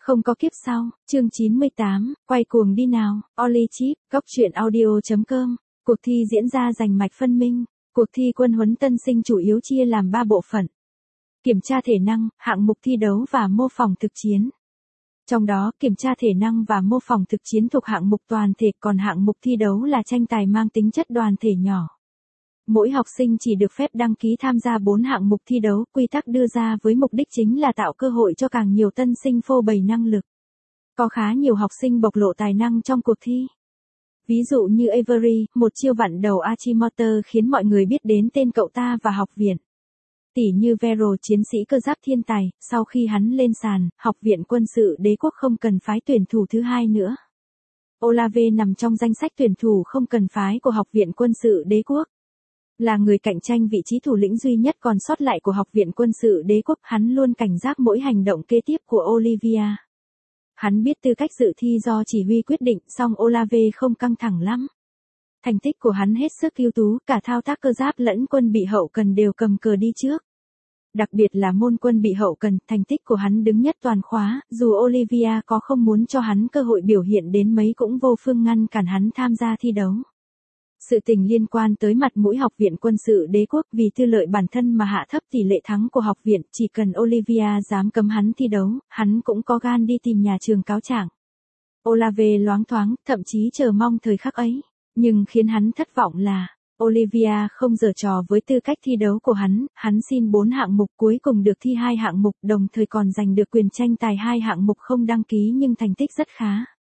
Không có kiếp sau, chương 98, quay cuồng đi nào, Oli Chip, góc truyện audio.com. Cuộc thi diễn ra rành mạch phân minh. Cuộc thi quân huấn tân sinh chủ yếu chia làm 3 bộ phận. Kiểm tra thể năng, hạng mục thi đấu và mô phỏng thực chiến. Trong đó, kiểm tra thể năng và mô phỏng thực chiến thuộc hạng mục toàn thể, còn hạng mục thi đấu là tranh tài mang tính chất đoàn thể nhỏ. Mỗi học sinh chỉ được phép đăng ký tham gia 4 hạng mục thi đấu, quy tắc đưa ra với mục đích chính là tạo cơ hội cho càng nhiều tân sinh phô bày năng lực. Có khá nhiều học sinh bộc lộ tài năng trong cuộc thi. Ví dụ như Avery, một chiêu vặn đầu Archimotor khiến mọi người biết đến tên cậu ta và học viện. Tỷ như Vero, chiến sĩ cơ giáp thiên tài, sau khi hắn lên sàn, học viện quân sự đế quốc không cần phái tuyển thủ thứ hai nữa. Olave nằm trong danh sách tuyển thủ không cần phái của học viện quân sự đế quốc. Là người cạnh tranh vị trí thủ lĩnh duy nhất còn sót lại của học viện quân sự đế quốc, hắn luôn cảnh giác mỗi hành động kế tiếp của Olivia. Hắn biết tư cách dự thi do chỉ huy quyết định, song Olave không căng thẳng lắm. Thành tích của hắn hết sức ưu tú, cả thao tác cơ giáp lẫn quân bị hậu cần đều cầm cờ đi trước. Đặc biệt là môn quân bị hậu cần, thành tích của hắn đứng nhất toàn khóa, dù Olivia có không muốn cho hắn cơ hội biểu hiện đến mấy cũng vô phương ngăn cản hắn tham gia thi đấu. Sự tình liên quan tới mặt mũi học viện quân sự đế quốc, vì tư lợi bản thân mà hạ thấp tỷ lệ thắng của học viện, chỉ cần Olivia dám cấm hắn thi đấu, hắn cũng có gan đi tìm nhà trường cáo trạng. Olave loáng thoáng, thậm chí chờ mong thời khắc ấy, nhưng khiến hắn thất vọng là, Olivia không giở trò với tư cách thi đấu của hắn xin 4 hạng mục cuối cùng được thi 2 hạng mục, đồng thời còn giành được quyền tranh tài 2 hạng mục không đăng ký nhưng thành tích rất khá.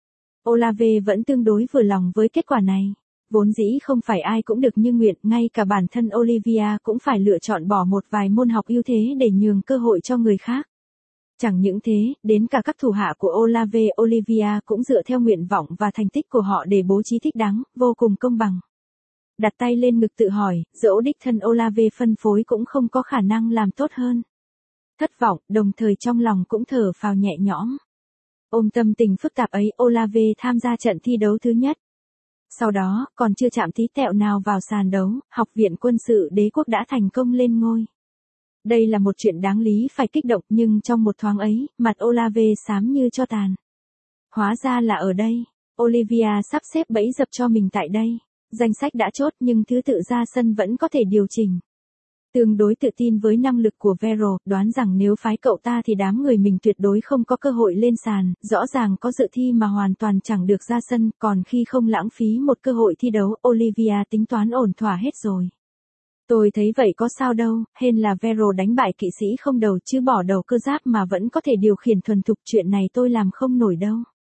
Olave vẫn tương đối vừa lòng với kết quả này. Vốn dĩ không phải ai cũng được như nguyện, ngay cả bản thân Olivia cũng phải lựa chọn bỏ một vài môn học ưu thế để nhường cơ hội cho người khác. Chẳng những thế, đến cả các thủ hạ của Olivia cũng dựa theo nguyện vọng và thành tích của họ để bố trí thích đáng, vô cùng công bằng. Đặt tay lên ngực tự hỏi, dẫu đích thân Olave phân phối cũng không có khả năng làm tốt hơn. Thất vọng, đồng thời trong lòng cũng thở phào nhẹ nhõm. Ôm tâm tình phức tạp ấy, Olave tham gia trận thi đấu thứ nhất. Sau đó, còn chưa chạm tí tẹo nào vào sàn đấu, học viện quân sự đế quốc đã thành công lên ngôi. Đây là một chuyện đáng lý phải kích động, nhưng trong một thoáng ấy, mặt Olave xám như tro tàn. Hóa ra là ở đây, Olivia sắp xếp bẫy dập cho mình tại đây. Danh sách đã chốt nhưng thứ tự ra sân vẫn có thể điều chỉnh. Tương đối tự tin với năng lực của Vero, đoán rằng nếu phái cậu ta thì đám người mình tuyệt đối không có cơ hội lên sàn, rõ ràng có dự thi mà hoàn toàn chẳng được ra sân, còn khi không lãng phí một cơ hội thi đấu, Olivia tính toán ổn thỏa hết rồi. Tôi thấy vậy có sao đâu, hên là Vero đánh bại kỵ sĩ không đầu chứ bỏ đầu cơ giáp mà vẫn có thể điều khiển thuần thục, chuyện này tôi làm không nổi đâu.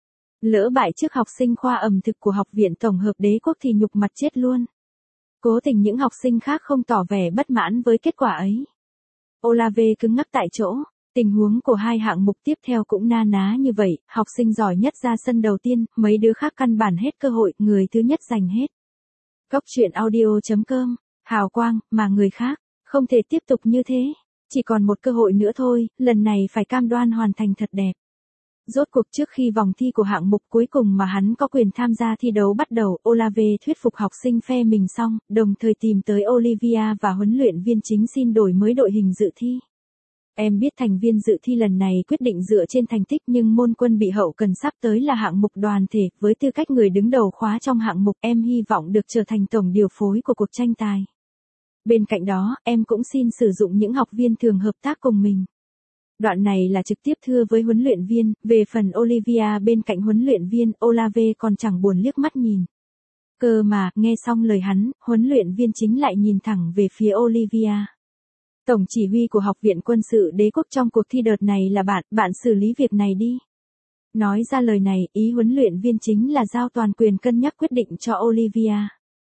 Lỡ bại trước học sinh khoa ẩm thực của học viện tổng hợp đế quốc thì nhục mặt chết luôn. Cố tình những học sinh khác không tỏ vẻ bất mãn với kết quả ấy. Olave cứng ngắc tại chỗ, tình huống của 2 hạng mục tiếp theo cũng na ná như vậy, học sinh giỏi nhất ra sân đầu tiên, mấy đứa khác căn bản hết cơ hội, người thứ nhất giành hết. Góc truyện audio.com, hào quang, mà người khác, không thể tiếp tục như thế, chỉ còn một cơ hội nữa thôi, lần này phải cam đoan hoàn thành thật đẹp. Rốt cuộc trước khi vòng thi của hạng mục cuối cùng mà hắn có quyền tham gia thi đấu bắt đầu, Olave thuyết phục học sinh phe mình xong, đồng thời tìm tới Olivia và huấn luyện viên chính xin đổi mới đội hình dự thi. Em biết thành viên dự thi lần này quyết định dựa trên thành tích, nhưng môn quân bị hậu cần sắp tới là hạng mục đoàn thể, với tư cách người đứng đầu khóa trong hạng mục, em hy vọng được trở thành tổng điều phối của cuộc tranh tài. Bên cạnh đó, em cũng xin sử dụng những học viên thường hợp tác cùng mình. Đoạn này là trực tiếp thưa với huấn luyện viên, về phần Olivia bên cạnh huấn luyện viên, Olave còn chẳng buồn liếc mắt nhìn. Cơ mà, nghe xong lời hắn, huấn luyện viên chính lại nhìn thẳng về phía Olivia. Tổng chỉ huy của học viện quân sự đế quốc trong cuộc thi đợt này là bạn xử lý việc này đi. Nói ra lời này, ý huấn luyện viên chính là giao toàn quyền cân nhắc quyết định cho Olivia.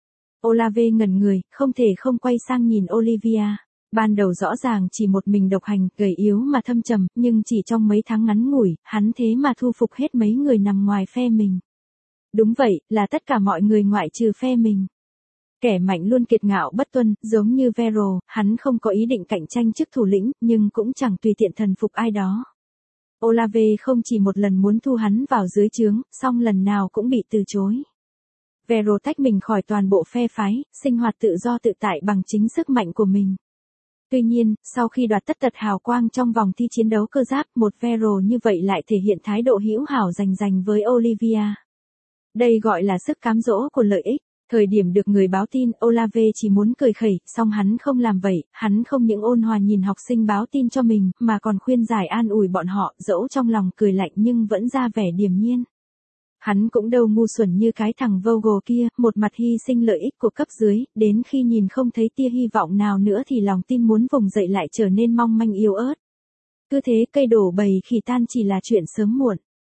Olave ngẩn người, không thể không quay sang nhìn Olivia. Ban đầu rõ ràng chỉ một mình độc hành, gầy yếu mà thâm trầm, nhưng chỉ trong mấy tháng ngắn ngủi, hắn thế mà thu phục hết mấy người nằm ngoài phe mình. Đúng vậy, là tất cả mọi người ngoại trừ phe mình. Kẻ mạnh luôn kiệt ngạo bất tuân, giống như Vero, hắn không có ý định cạnh tranh chức thủ lĩnh, nhưng cũng chẳng tùy tiện thần phục ai đó. Olave không chỉ một lần muốn thu hắn vào dưới trướng, song lần nào cũng bị từ chối. Vero tách mình khỏi toàn bộ phe phái, sinh hoạt tự do tự tại bằng chính sức mạnh của mình. Tuy nhiên, sau khi đoạt tất tật hào quang trong vòng thi chiến đấu cơ giáp, một Vero như vậy lại thể hiện thái độ hữu hảo dành với Olivia. Đây gọi là sức cám dỗ của lợi ích. Thời điểm được người báo tin, Olave chỉ muốn cười khẩy, song hắn không làm vậy, hắn không những ôn hòa nhìn học sinh báo tin cho mình, mà còn khuyên giải an ủi bọn họ, dẫu trong lòng cười lạnh nhưng vẫn ra vẻ điềm nhiên. Hắn cũng đâu ngu xuẩn như cái thằng Vogel kia, một mặt hy sinh lợi ích của cấp dưới, đến khi nhìn không thấy tia hy vọng nào nữa thì lòng tin muốn vùng dậy lại trở nên mong manh yếu ớt. Cứ thế cây đổ bầy khỉ tan chỉ là chuyện sớm muộn.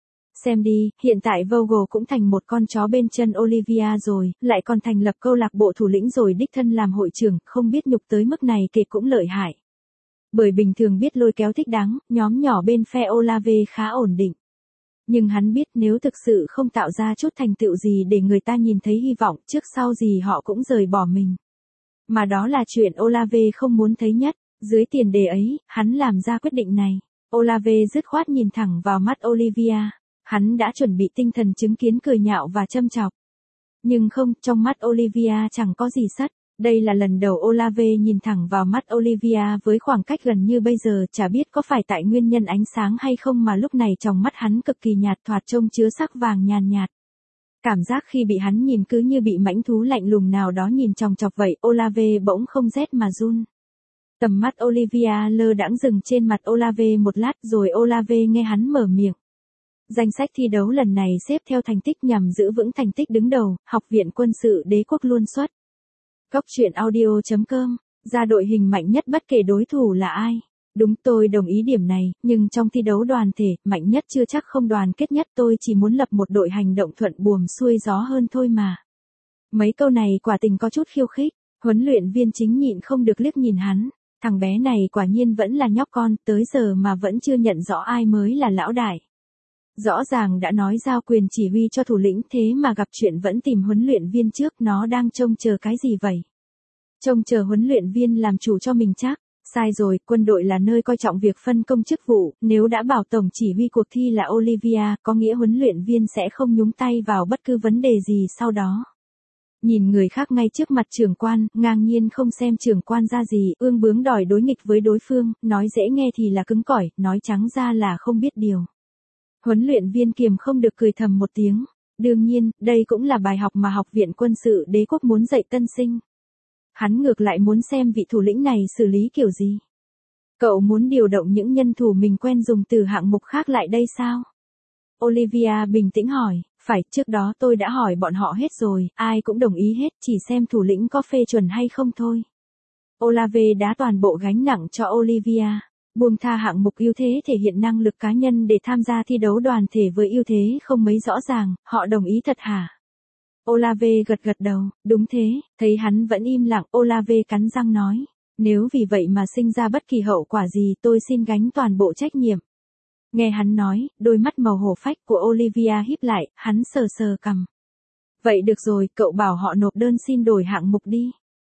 Xem đi, hiện tại Vogel cũng thành một con chó bên chân Olivia rồi, lại còn thành lập câu lạc bộ thủ lĩnh rồi đích thân làm hội trưởng, không biết nhục tới mức này kể cũng lợi hại. Bởi bình thường biết lôi kéo thích đáng, nhóm nhỏ bên phe Olave khá ổn định. Nhưng hắn biết nếu thực sự không tạo ra chút thành tựu gì để người ta nhìn thấy hy vọng, trước sau gì họ cũng rời bỏ mình. Mà đó là chuyện Olave không muốn thấy nhất. Dưới tiền đề ấy, hắn làm ra quyết định này. Olave dứt khoát nhìn thẳng vào mắt Olivia. Hắn đã chuẩn bị tinh thần chứng kiến cười nhạo và châm chọc. Nhưng không, trong mắt Olivia chẳng có gì sất. Đây là lần đầu Olave nhìn thẳng vào mắt Olivia với khoảng cách gần như bây giờ, chả biết có phải tại nguyên nhân ánh sáng hay không mà lúc này trong mắt hắn cực kỳ nhạt thoạt trông chứa sắc vàng nhàn nhạt. Cảm giác khi bị hắn nhìn cứ như bị mãnh thú lạnh lùng nào đó nhìn chòng chọc vậy, Olave bỗng không rét mà run. Tầm mắt Olivia lơ đãng dừng trên mặt Olave một lát rồi Olave nghe hắn mở miệng. Danh sách thi đấu lần này xếp theo thành tích nhằm giữ vững thành tích đứng đầu, Học viện Quân sự Đế quốc luôn xuất. Góc truyện audio.com, ra đội hình mạnh nhất bất kể đối thủ là ai. Đúng, tôi đồng ý điểm này, nhưng trong thi đấu đoàn thể, mạnh nhất chưa chắc không đoàn kết nhất, tôi chỉ muốn lập một đội hành động thuận buồm xuôi gió hơn thôi mà. Mấy câu này quả tình có chút khiêu khích, huấn luyện viên chính nhịn không được liếc nhìn hắn. Thằng bé này quả nhiên vẫn là nhóc con, tới giờ mà vẫn chưa nhận rõ ai mới là lão đại. Rõ ràng đã nói giao quyền chỉ huy cho thủ lĩnh thế mà gặp chuyện vẫn tìm huấn luyện viên trước, nó đang trông chờ cái gì vậy? Trông chờ huấn luyện viên làm chủ cho mình chắc. Sai rồi, quân đội là nơi coi trọng việc phân công chức vụ, nếu đã bảo tổng chỉ huy cuộc thi là Olivia, có nghĩa huấn luyện viên sẽ không nhúng tay vào bất cứ vấn đề gì sau đó. Nhìn người khác ngay trước mặt trưởng quan, ngang nhiên không xem trưởng quan ra gì, ương bướng đòi đối nghịch với đối phương, nói dễ nghe thì là cứng cỏi, nói trắng ra là không biết điều. Huấn luyện viên kiềm không được cười thầm một tiếng. Đương nhiên, đây cũng là bài học mà Học viện Quân sự Đế quốc muốn dạy tân sinh. Hắn ngược lại muốn xem vị thủ lĩnh này xử lý kiểu gì. Cậu muốn điều động những nhân thủ mình quen dùng từ hạng mục khác lại đây sao? Olivia bình tĩnh hỏi, phải, trước đó tôi đã hỏi bọn họ hết rồi, ai cũng đồng ý hết, chỉ xem thủ lĩnh có phê chuẩn hay không thôi. Olave đá toàn bộ gánh nặng cho Olivia. Buông tha hạng mục ưu thế thể hiện năng lực cá nhân để tham gia thi đấu đoàn thể với ưu thế không mấy rõ ràng, họ đồng ý thật hả? Olave gật đầu, đúng thế, thấy hắn vẫn im lặng, Olave cắn răng nói, nếu vì vậy mà sinh ra bất kỳ hậu quả gì tôi xin gánh toàn bộ trách nhiệm. Nghe hắn nói, đôi mắt màu hổ phách của Olivia híp lại, hắn sờ cằm. Vậy được rồi, cậu bảo họ nộp đơn xin đổi hạng mục đi.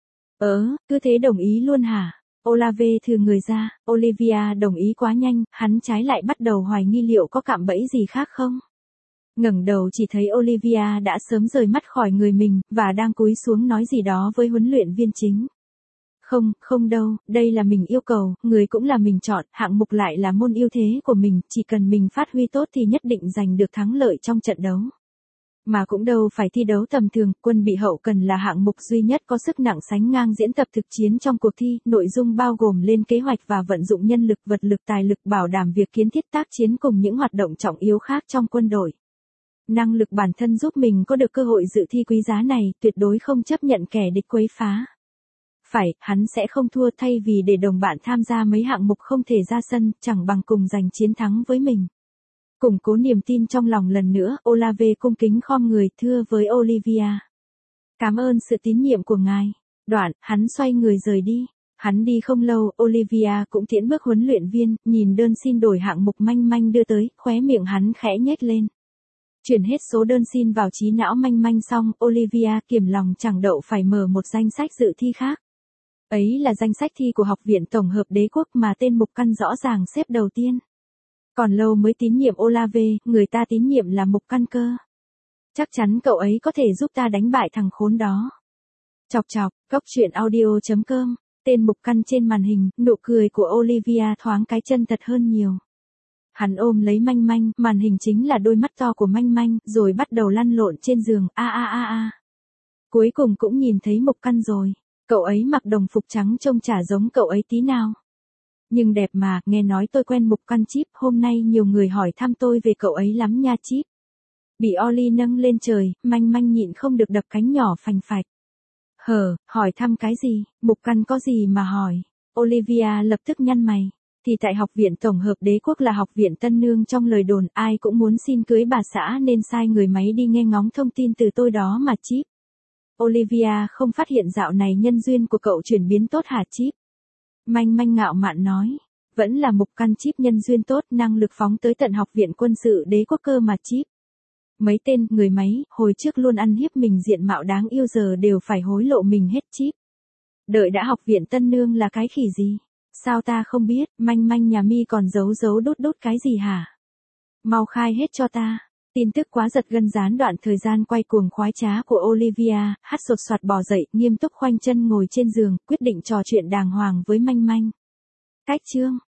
Cứ thế đồng ý luôn hả? Olave thừ người ra, Olivia đồng ý quá nhanh, hắn trái lại bắt đầu hoài nghi liệu có cạm bẫy gì khác không. Ngẩng đầu chỉ thấy Olivia đã sớm rời mắt khỏi người mình, và đang cúi xuống nói gì đó với huấn luyện viên chính. Không đâu, đây là mình yêu cầu, người cũng là mình chọn, hạng mục lại là môn ưu thế của mình, chỉ cần mình phát huy tốt thì nhất định giành được thắng lợi trong trận đấu. Mà cũng đâu phải thi đấu tầm thường, quân bị hậu cần là hạng mục duy nhất có sức nặng sánh ngang diễn tập thực chiến trong cuộc thi, nội dung bao gồm lên kế hoạch và vận dụng nhân lực, vật lực, tài lực, bảo đảm việc kiến thiết tác chiến cùng những hoạt động trọng yếu khác trong quân đội. Năng lực bản thân giúp mình có được cơ hội dự thi quý giá này, tuyệt đối không chấp nhận kẻ địch quấy phá. Phải, hắn sẽ không thua, thay vì để đồng bạn tham gia mấy hạng mục không thể ra sân, chẳng bằng cùng giành chiến thắng với mình. Củng cố niềm tin trong lòng lần nữa, Olave cung kính khom người thưa với Olivia. Cảm ơn sự tín nhiệm của ngài. Đoạn, hắn xoay người rời đi. Hắn đi không lâu, Olivia cũng tiễn bước huấn luyện viên, nhìn đơn xin đổi hạng mục manh manh đưa tới, khóe miệng hắn khẽ nhếch lên. Chuyển hết số đơn xin vào trí não manh manh xong, Olivia kiềm lòng chẳng đậu phải mở một danh sách dự thi khác. Ấy là danh sách thi của Học viện Tổng hợp Đế quốc mà tên Mục Căn rõ ràng xếp đầu tiên. Còn lâu mới tín nhiệm Olave, người ta tín nhiệm là Mục Căn cơ. Chắc chắn cậu ấy có thể giúp ta đánh bại thằng khốn đó. Chọc, góc truyện audio.com Tên mục căn trên màn hình, nụ cười của Olivia thoáng cái chân thật hơn nhiều. Hắn ôm lấy Manh Manh, màn hình chính là đôi mắt to của Manh Manh, rồi bắt đầu lăn lộn trên giường, a a a a. Cuối cùng cũng nhìn thấy mục căn rồi. Cậu ấy mặc đồng phục trắng trông chả giống cậu ấy tí nào. Nhưng đẹp mà, nghe nói tôi quen mục căn Chip, hôm nay nhiều người hỏi thăm tôi về cậu ấy lắm nha Chip. Bị Oli nâng lên trời, Manh Manh nhịn không được đập cánh nhỏ phành phạch. Hỏi thăm cái gì, mục căn có gì mà hỏi. Olivia lập tức nhăn mày. Thì tại học viện tổng hợp đế quốc là học viện tân nương, trong lời đồn ai cũng muốn xin cưới bà xã nên sai người máy đi nghe ngóng thông tin từ tôi đó mà Chip. Olivia không phát hiện dạo này nhân duyên của cậu chuyển biến tốt hả Chip? Manh Manh ngạo mạn nói. Vẫn là mục căn Chip nhân duyên tốt, năng lực phóng tới tận học viện quân sự đế quốc cơ mà Chip. Mấy tên người máy, hồi trước luôn ăn hiếp mình diện mạo đáng yêu giờ đều phải hối lộ mình hết Chip. Đợi đã, học viện tân nương là cái khỉ gì? Sao ta không biết, Manh Manh nhà mi còn giấu đốt cái gì hả? Mau khai hết cho ta. Tin tức quá giật gân gián đoạn thời gian quay cuồng khoái trá của Olivia, hắt sột soạt bò dậy, nghiêm túc khoanh chân ngồi trên giường, quyết định trò chuyện đàng hoàng với Manh Manh. Cách chương